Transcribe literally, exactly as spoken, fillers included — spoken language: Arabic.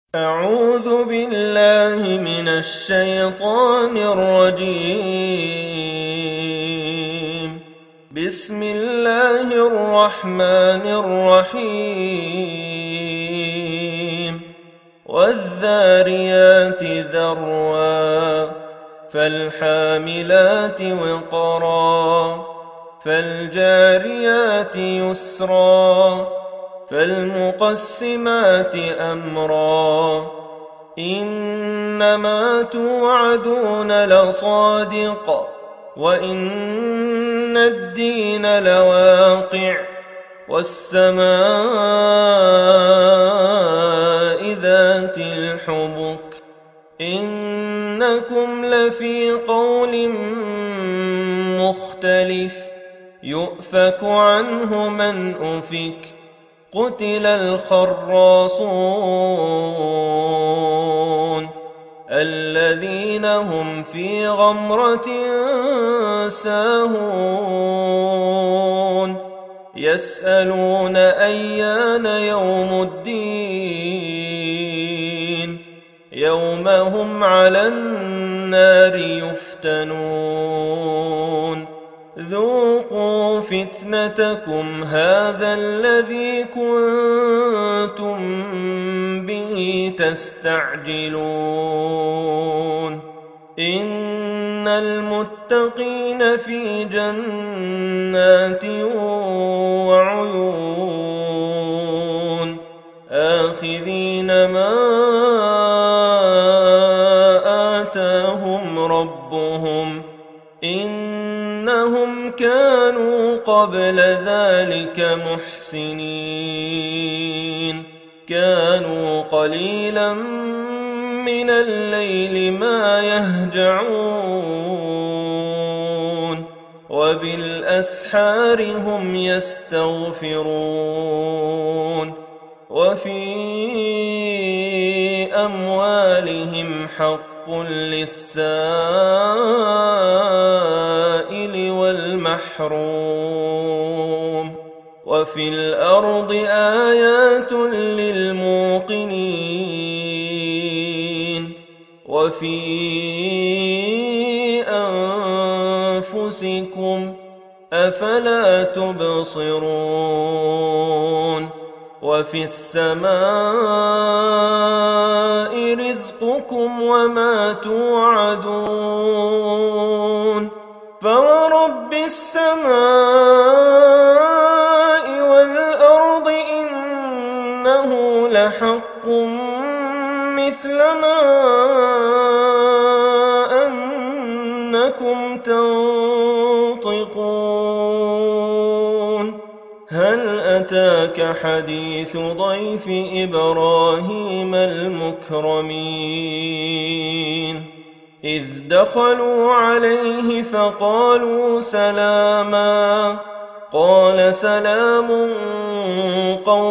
أعوذ بالله من الشيطان الرجيم. بسم الله الرحمن الرحيم. والذاريات ذروا فالحاملات وقرا فالجاريات يسرا فالمقسمات أمرا إنما توعدون لصادق وإن الدين لواقع والسماء ذات الحبك إنكم لفي قول مختلف يؤفك عنه من أفك قتل الخراصون الذين هم في غمرة ساهون يسألون أيان يوم الدين يوم هم على النار يفتنون ذوقوا فتنتكم هذا الذي كنتم به تستعجلون إن المتقين في جنات وعيون آخذين ما آتاهم ربهم إنهم كانوا قبل ذلك محسنين كانوا قليلا من الليل ما يهجعون وبالأسحار هم يستغفرون وفي أموالهم حق للسائل والمحروم وفي الأرض آيات للموقنين وفي أنفسكم أفلا تبصرون وفي السماء رزقكم وما توعدون فورب السماء والأرض إنه لحق مثل ما أنكم تنطقون هل أتاك حديث ضيف إبراهيم المكرمين إذ دخلوا عليه فقالوا سلاما قال سلام قوم